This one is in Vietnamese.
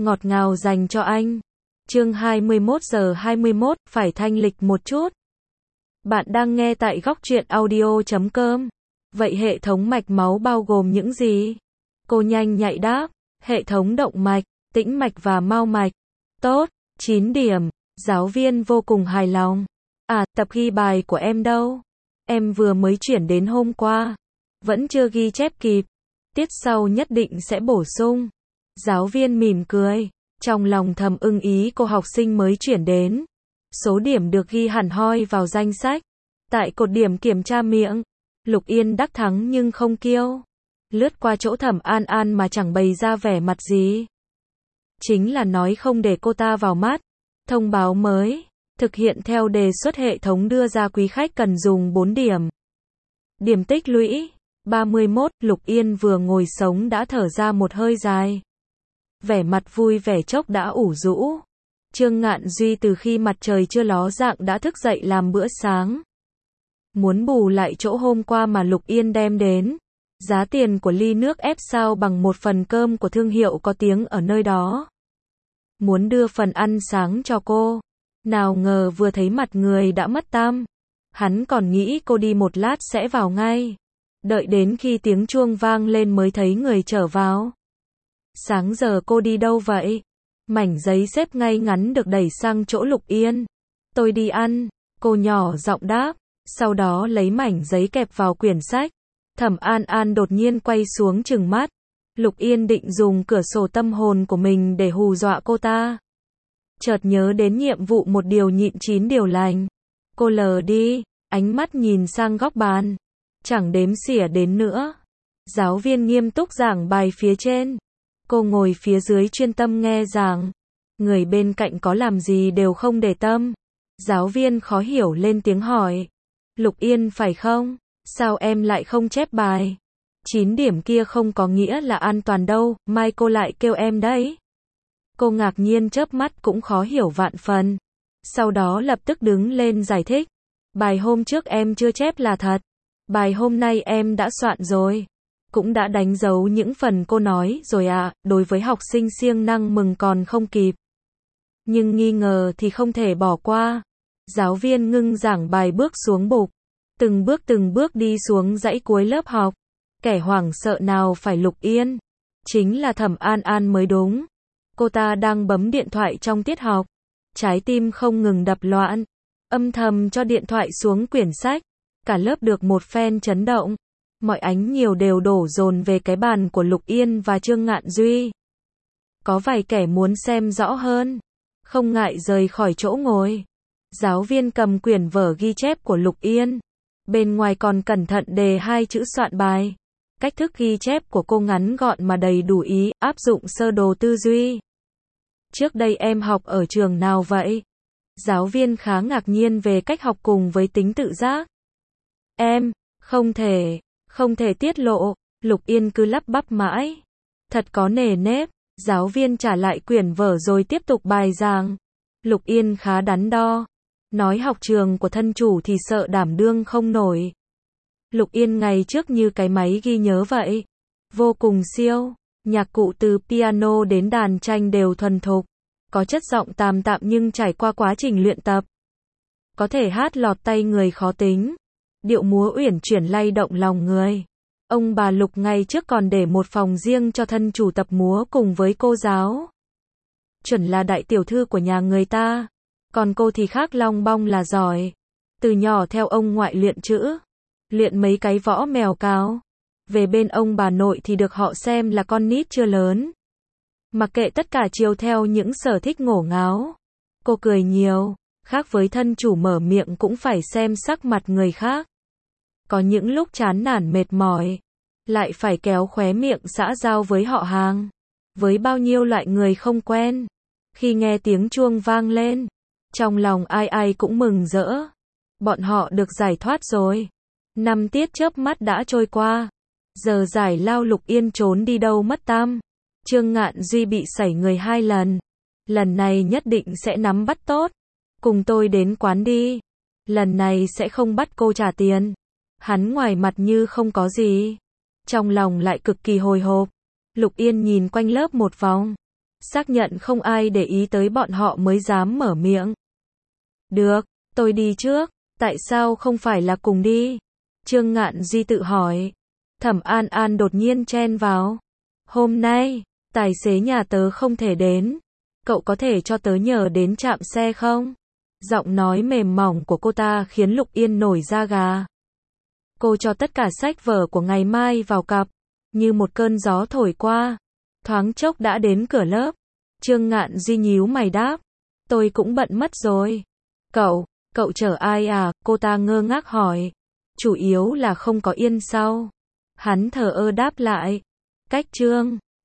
ngọt ngào dành cho anh. Chương 21:21, phải thanh lịch một chút. Bạn đang nghe tại góc truyện audio.com. Vậy hệ thống mạch máu bao gồm những gì? Cô nhanh nhạy đáp, hệ thống động mạch, tĩnh mạch và mao mạch. Tốt, 9 điểm. Giáo viên vô cùng hài lòng. À, tập ghi bài của em đâu? Em vừa mới chuyển đến hôm qua. Vẫn chưa ghi chép kịp. Tiết sau nhất định sẽ bổ sung. Giáo viên mỉm cười. Trong lòng thầm ưng ý cô học sinh mới chuyển đến. Số điểm được ghi hẳn hoi vào danh sách. Tại cột điểm kiểm tra miệng, Lục Yên đắc thắng nhưng không kiêu. Lướt qua chỗ Thẩm An An mà chẳng bày ra vẻ mặt gì. Chính là nói không để cô ta vào mắt. Thông báo mới, thực hiện theo đề xuất hệ thống đưa ra, quý khách cần dùng 4 điểm. Điểm tích lũy 31, Lục Yên vừa ngồi sống đã thở ra một hơi dài. Vẻ mặt vui vẻ chốc đã ủ rũ. Trương Ngạn Duy từ khi mặt trời chưa ló dạng đã thức dậy làm bữa sáng. Muốn bù lại chỗ hôm qua mà Lục Yên đem đến. Giá tiền của ly nước ép sao bằng một phần cơm của thương hiệu có tiếng ở nơi đó. Muốn đưa phần ăn sáng cho cô. Nào ngờ vừa thấy mặt người đã mất tăm. Hắn còn nghĩ cô đi một lát sẽ vào ngay. Đợi đến khi tiếng chuông vang lên mới thấy người trở vào. Sáng giờ cô đi đâu vậy? Mảnh giấy xếp ngay ngắn được đẩy sang chỗ Lục Yên. Tôi đi ăn, cô nhỏ giọng đáp. Sau đó lấy mảnh giấy kẹp vào quyển sách. Thẩm An An đột nhiên quay xuống trừng mắt. Lục Yên định dùng cửa sổ tâm hồn của mình để hù dọa cô ta. Chợt nhớ đến nhiệm vụ một điều nhịn 9 điều lành. Cô lờ đi, ánh mắt nhìn sang góc bàn. Chẳng đếm xỉa đến nữa. Giáo viên nghiêm túc giảng bài phía trên. Cô ngồi phía dưới chuyên tâm nghe giảng. Người bên cạnh có làm gì đều không để tâm. Giáo viên khó hiểu lên tiếng hỏi. Lục Yên phải không? Sao em lại không chép bài? 9 điểm kia không có nghĩa là an toàn đâu, mai cô lại kêu em đấy. Cô ngạc nhiên chớp mắt cũng khó hiểu vạn phần. Sau đó lập tức đứng lên giải thích. Bài hôm trước em chưa chép là thật. Bài hôm nay em đã soạn rồi. Cũng đã đánh dấu những phần cô nói rồi ạ, đối với học sinh siêng năng mừng còn không kịp. Nhưng nghi ngờ thì không thể bỏ qua. Giáo viên ngưng giảng bài bước xuống bục. Từng bước đi xuống dãy cuối lớp học. Kẻ hoảng sợ nào phải Lục Yên. Chính là Thẩm An An mới đúng. Cô ta đang bấm điện thoại trong tiết học. Trái tim không ngừng đập loạn. Âm thầm cho điện thoại xuống quyển sách. Cả lớp được một phen chấn động. Mọi ánh nhiều đều đổ dồn về cái bàn của Lục Yên và Trương Ngạn Duy. Có vài kẻ muốn xem rõ hơn. Không ngại rời khỏi chỗ ngồi. Giáo viên cầm quyển vở ghi chép của Lục Yên. Bên ngoài còn cẩn thận đề 2 chữ soạn bài. Cách thức ghi chép của cô ngắn gọn mà đầy đủ ý, áp dụng sơ đồ tư duy. Trước đây em học ở trường nào vậy? Giáo viên khá ngạc nhiên về cách học cùng với tính tự giác. Em, không thể tiết lộ, Lục Yên cứ lắp bắp mãi. Thật có nề nếp, giáo viên trả lại quyển vở rồi tiếp tục bài giảng. Lục Yên khá đắn đo. Nói học trường của thân chủ thì sợ đảm đương không nổi. Lục Yên ngày trước như cái máy ghi nhớ vậy. Vô cùng siêu. Nhạc cụ từ piano đến đàn tranh đều thuần thục. Có chất giọng tàm tạm nhưng trải qua quá trình luyện tập. Có thể hát lọt tay người khó tính. Điệu múa uyển chuyển lay động lòng người. Ông bà Lục ngày trước còn để một phòng riêng cho thân chủ tập múa cùng với cô giáo. Chuẩn là đại tiểu thư của nhà người ta. Còn cô thì khác long bong là giỏi. Từ nhỏ theo ông ngoại luyện chữ. Luyện mấy cái võ mèo cáo. Về bên ông bà nội thì được họ xem là con nít chưa lớn. Mặc kệ tất cả chiều theo những sở thích ngổ ngáo. Cô cười nhiều. Khác với thân chủ mở miệng cũng phải xem sắc mặt người khác. Có những lúc chán nản mệt mỏi. Lại phải kéo khóe miệng xã giao với họ hàng. Với bao nhiêu loại người không quen. Khi nghe tiếng chuông vang lên. Trong lòng ai ai cũng mừng rỡ. Bọn họ được giải thoát rồi. 5 tiết chớp mắt đã trôi qua. Giờ giải lao Lục Yên trốn đi đâu mất tăm. Trương Ngạn Duy bị sảy người 2 lần. Lần này nhất định sẽ nắm bắt tốt. Cùng tôi đến quán đi. Lần này sẽ không bắt cô trả tiền. Hắn ngoài mặt như không có gì. Trong lòng lại cực kỳ hồi hộp. Lục Yên nhìn quanh lớp một vòng. xác nhận không ai để ý tới bọn họ mới dám mở miệng. Được, tôi đi trước, tại sao không phải là cùng đi? Trương Ngạn Duy tự hỏi. Thẩm An An đột nhiên chen vào. Hôm nay, tài xế nhà tớ không thể đến. Cậu có thể cho tớ nhờ đến trạm xe không? Giọng nói mềm mỏng của cô ta khiến Lục Yên nổi da gà. Cô cho tất cả sách vở của ngày mai vào cặp, như một cơn gió thổi qua, thoáng chốc đã đến cửa lớp. Trương Ngạn Duy nhíu mày đáp, tôi cũng bận mất rồi. Cậu chở ai à? Cô ta ngơ ngác hỏi. Chủ yếu là không có Yên sau. Hắn thờ ơ đáp lại. Cách Trương